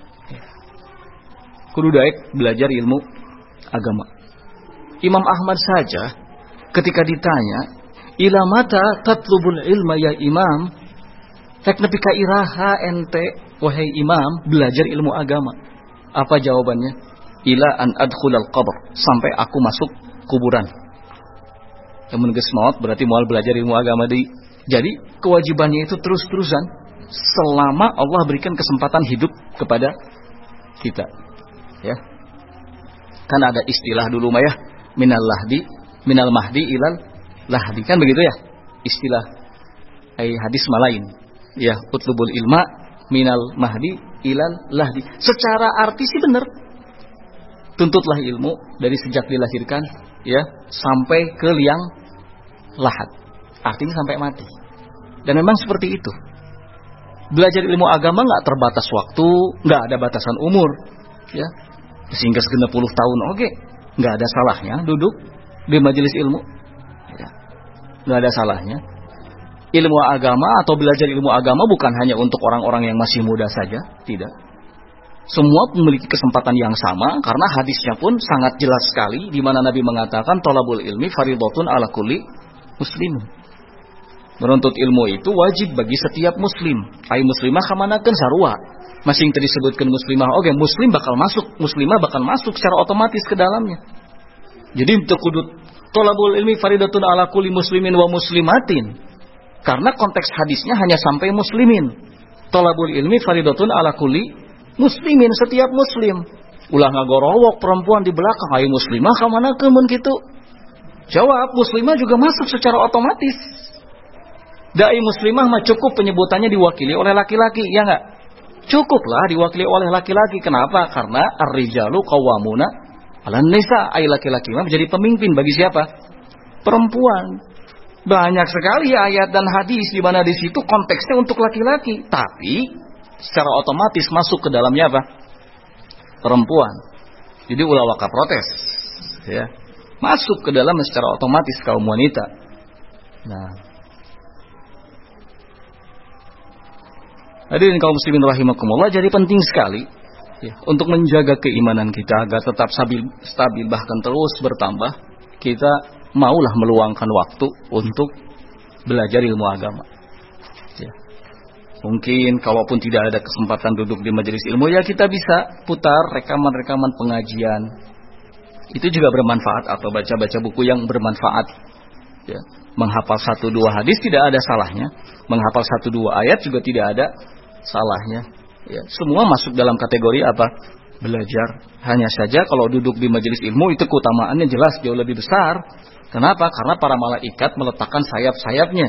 Kudu daek belajar ilmu agama. Imam Ahmad saja ketika ditanya, "Ila mata tatlubul ilma ya Imam?" Rek nepi ka iraha ente wahai Imam belajar ilmu agama. Apa jawabannya? Ila an adkhulal qabr, sampai aku masuk kuburan. Yang geus maot berarti moal belajar ilmu agama deui. Jadi kewajibannya itu terus-terusan selama Allah berikan kesempatan hidup kepada kita. Ya. Kan ada istilah dulu mah ya, minal mahdi ilal lahdi, kan begitu ya? Istilah hadis malain. Ya, utlubul ilma minal mahdi ilal lahdi. Secara arti sih benar. Tuntutlah ilmu dari sejak dilahirkan ya sampai ke liang lahat. Artinya sampai mati. Dan memang seperti itu. Belajar ilmu agama nggak terbatas waktu, nggak ada batasan umur, ya. Sehingga segenap puluh tahun, oke, nggak ada salahnya duduk di majelis ilmu, ya. Nggak ada salahnya. Ilmu agama atau belajar ilmu agama bukan hanya untuk orang-orang yang masih muda saja, tidak. Semua memiliki kesempatan yang sama karena hadisnya pun sangat jelas sekali di mana Nabi mengatakan thalabul ilmi fardhatun ala kulli muslimin. Menuntut ilmu itu wajib bagi setiap muslim. Ai muslimah kamanakeun sarua. Masing tadi disebutkan muslimah, oke, muslim bakal masuk, muslimah bakal masuk secara otomatis ke dalamnya. Jadi untuk kudu thalabul ilmi fardhatun ala kulli muslimin wa muslimatin. Karena konteks hadisnya hanya sampai muslimin. Thalabul ilmi fardhatun ala kulli muslimin, setiap muslim. Ulah ngagorowok perempuan di belakang, ai muslimah kamanakeun mun kitu. Jawab, muslimah juga masuk secara otomatis. Dai muslimah mah cukup penyebutannya diwakili oleh laki-laki, ya enggak? Cukuplah diwakili oleh laki-laki. Kenapa? Karena ar-rijalu qawwamuna 'alan nisa. Ai laki-laki mah menjadi pemimpin bagi siapa? Perempuan. Banyak sekali ayat dan hadis di mana di situ konteksnya untuk laki-laki, tapi secara otomatis masuk ke dalamnya apa? Perempuan. Jadi ulah waka protes, ya. Masuk ke dalam secara otomatis kaum wanita. Nah, hadirin kaum muslimin rahimakumullah, jadi penting sekali ya, untuk menjaga keimanan kita agar tetap stabil bahkan terus bertambah. Kita maulah meluangkan waktu untuk belajar ilmu agama. Ya. Mungkin kalaupun tidak ada kesempatan duduk di majelis ilmu, ya kita bisa putar rekaman-rekaman pengajian. Itu juga bermanfaat, atau baca-baca buku yang bermanfaat. Ya. Menghafal 1-2 hadis tidak ada salahnya. Menghafal 1-2 ayat juga tidak ada salahnya. Ya. Semua masuk dalam kategori apa? Belajar. Hanya saja kalau duduk di majelis ilmu itu keutamaannya jelas jauh lebih besar. Kenapa? Karena para malaikat meletakkan sayap-sayapnya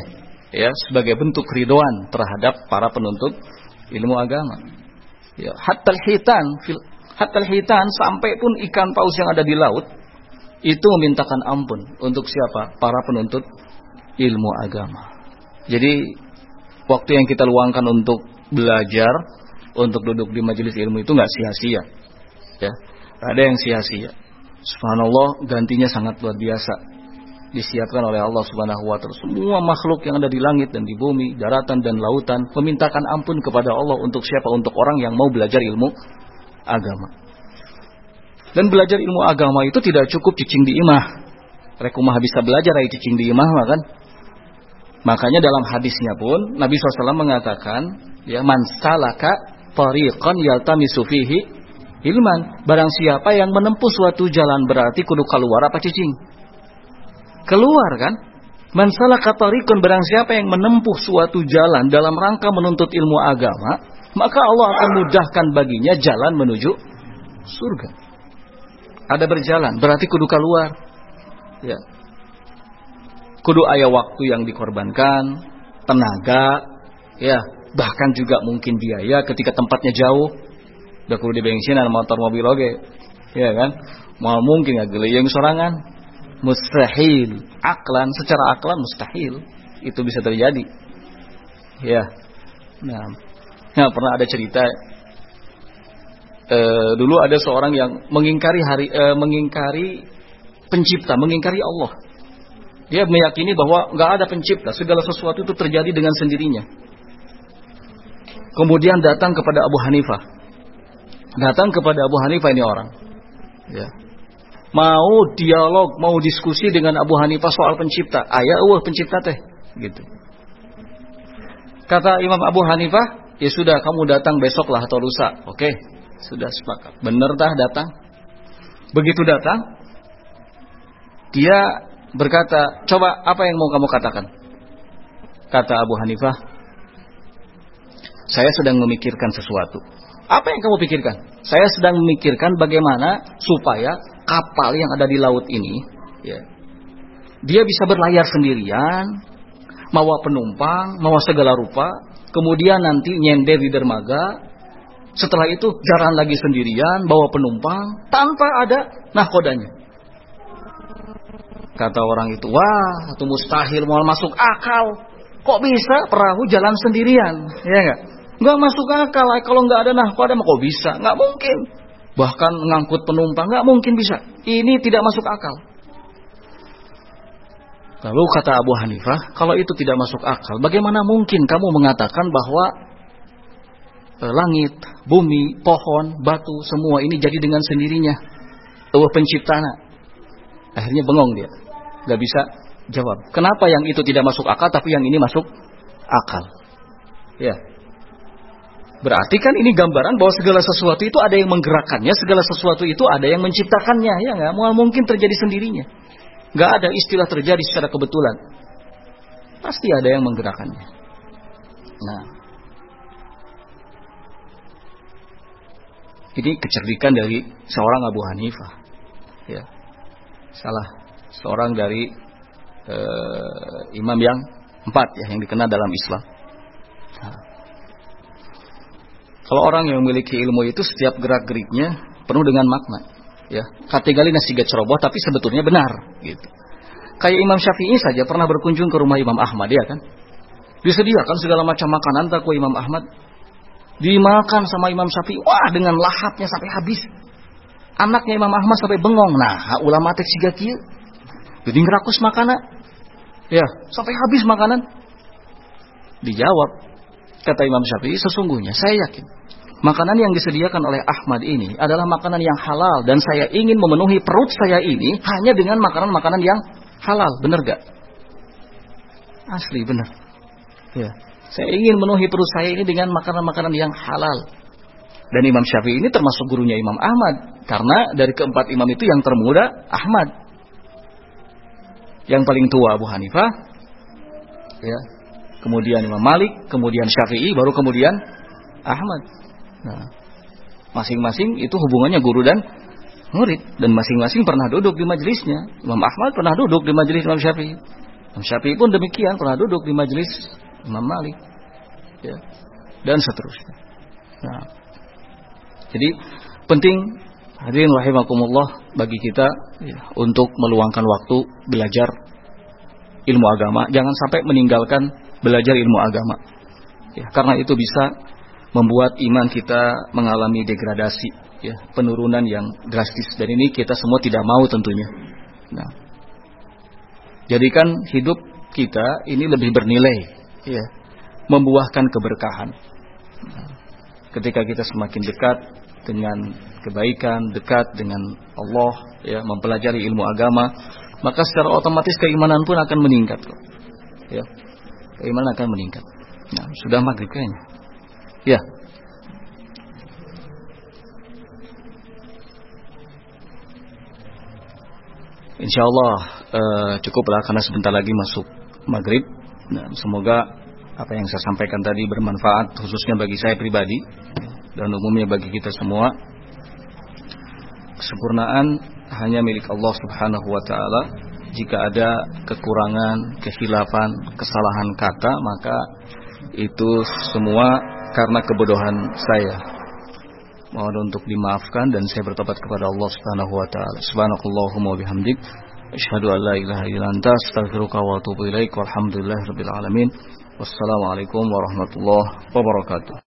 ya, sebagai bentuk ridhoan terhadap para penuntut ilmu agama. Ya, hatal hitan sampai pun ikan paus yang ada di laut itu memintakan ampun untuk siapa? Para penuntut ilmu agama. Jadi waktu yang kita luangkan untuk belajar, untuk duduk di majelis ilmu itu nggak sia-sia. Ya, ada yang sia-sia. Subhanallah, gantinya sangat luar biasa. Disiapkan oleh Allah Subhanahu wa taala. Semua makhluk yang ada di langit dan di bumi, daratan dan lautan memintakan ampun kepada Allah untuk siapa? Untuk orang yang mau belajar ilmu agama. Dan belajar ilmu agama itu tidak cukup cicing di imah. Rekumah bisa belajar ai cicing di imah kan? Makanya dalam hadisnya pun Nabi SAW mengatakan, ya, man salaka tariqan yaltamisu fihi ilman. Barang siapa yang menempuh suatu jalan berarti kudu keluar apa cicing? Keluar kan? Man salaka tariqan, barang siapa yang menempuh suatu jalan dalam rangka menuntut ilmu agama, maka Allah akan mudahkan baginya jalan menuju surga. Ada berjalan berarti kudu keluar. Ya. Kudu aya waktu yang dikorbankan, tenaga, ya, bahkan juga mungkin biaya ketika tempatnya jauh. Udah kudu di bensinan motor mobil oge. Ya kan? Mau mungkin ya geleyeng sorangan. Mustahil. Aklan, secara aklan mustahil. Itu bisa terjadi. Ya. Nah, pernah ada cerita dulu ada seorang yang mengingkari pencipta, mengingkari Allah. Dia meyakini bahwa nggak ada pencipta, segala sesuatu itu terjadi dengan sendirinya. Kemudian datang kepada Abu Hanifah. Ini orang. Ya. Mau dialog, mau diskusi dengan Abu Hanifah soal pencipta. Pencipta teh, gitu. Kata Imam Abu Hanifah, ya sudah kamu datang besok lah atau lusa. Oke, sudah sepakat. Bener dah datang. Begitu datang, dia berkata, coba apa yang mau kamu katakan? Kata Abu Hanifah, saya sedang memikirkan sesuatu. Apa yang kamu pikirkan? Saya sedang memikirkan bagaimana supaya kapal yang ada di laut ini, ya, dia bisa berlayar sendirian, mawa penumpang, mawa segala rupa, kemudian nanti nyender di dermaga, setelah itu jalan lagi sendirian, bawa penumpang, tanpa ada nahkodanya. Kata orang itu, wah, itu mustahil, mau masuk akal. Kok bisa perahu jalan sendirian? Ya enggak? Enggak masuk akal. Kalau enggak ada nahkoda, kok bisa? Enggak mungkin. Bahkan ngangkut penumpang enggak mungkin bisa. Ini tidak masuk akal. Lalu kata Abu Hanifah, kalau itu tidak masuk akal, bagaimana mungkin kamu mengatakan bahwa langit, bumi, pohon, batu, semua ini jadi dengan sendirinya? Penciptana. Akhirnya bengong dia. Gak bisa jawab. Kenapa yang itu tidak masuk akal tapi yang ini masuk akal? Ya. Berarti kan ini gambaran bahwa segala sesuatu itu ada yang menggerakkannya, segala sesuatu itu ada yang menciptakannya, ya enggak? Mungkin terjadi sendirinya. Enggak ada istilah terjadi secara kebetulan. Pasti ada yang menggerakkannya. Nah. Ini kecerdikan dari seorang Abu Hanifah. Ya. Seorang dari imam yang 4 ya, yang dikenal dalam Islam. Nah. Kalau orang yang memiliki ilmu itu setiap gerak-geriknya penuh dengan makna, ya. Kategali nasi ceroboh tapi sebetulnya benar, gitu. Kayak Imam Syafi'i saja pernah berkunjung ke rumah Imam Ahmad, ya kan? Disediakan segala macam makanan tak Imam Ahmad. Dimakan sama Imam Syafi'i, wah dengan lahapnya sampai habis. Anaknya Imam Ahmad sampai bengong. Nah, ulama teh siga kieu. Jadi ngerakus makanan. Ya, sampai habis makanan. Dijawab kata Imam Syafi'i, sesungguhnya saya yakin makanan yang disediakan oleh Ahmad ini adalah makanan yang halal dan saya ingin memenuhi perut saya ini hanya dengan makanan-makanan yang halal. Benar gak? Asli benar. Ya, saya ingin memenuhi perut saya ini dengan makanan-makanan yang halal. Dan Imam Syafi'i ini termasuk gurunya Imam Ahmad, karena dari keempat imam itu yang termuda Ahmad, yang paling tua Abu Hanifah, ya, kemudian Imam Malik, kemudian Syafi'i, baru kemudian Ahmad. Nah, masing-masing itu hubungannya guru dan murid, dan masing-masing pernah duduk di majelisnya. Imam Ahmad pernah duduk di majelis Imam Syafi'i. Imam Syafi'i pun demikian, pernah duduk di majelis Imam Malik, ya, dan seterusnya. Nah, jadi penting hadirin rahimakumullah bagi kita ya, untuk meluangkan waktu belajar ilmu agama, jangan sampai meninggalkan belajar ilmu agama. Ya, karena itu bisa membuat iman kita mengalami degradasi, ya, penurunan yang drastis, dan ini kita semua tidak mau tentunya. Nah, jadikan hidup kita ini lebih bernilai, ya, membuahkan keberkahan. Nah, ketika kita semakin dekat dengan kebaikan, dekat dengan Allah, ya, mempelajari ilmu agama, maka secara otomatis keimanan pun akan meningkat, ya, keimanan akan meningkat. Nah, sudah maghrib kayaknya, ya. Insyaallah cukuplah karena sebentar lagi masuk maghrib. Nah, semoga apa yang saya sampaikan tadi bermanfaat khususnya bagi saya pribadi dan umumnya bagi kita semua. Kesempurnaan hanya milik Allah Subhanahu wa taala. Jika ada kekurangan, kehilafan, kesalahan kata, maka itu semua karena kebodohan saya. Mohon untuk dimaafkan dan saya bertobat kepada Allah Subhanahu wa taala. Subhanakallahumma wa bihamdik, asyhadu an la ilaha illa anta, astaghfiruka wa atubu ilaik. Walhamdulillahirabbil alamin. Wassalamualaikum warahmatullahi wabarakatuh.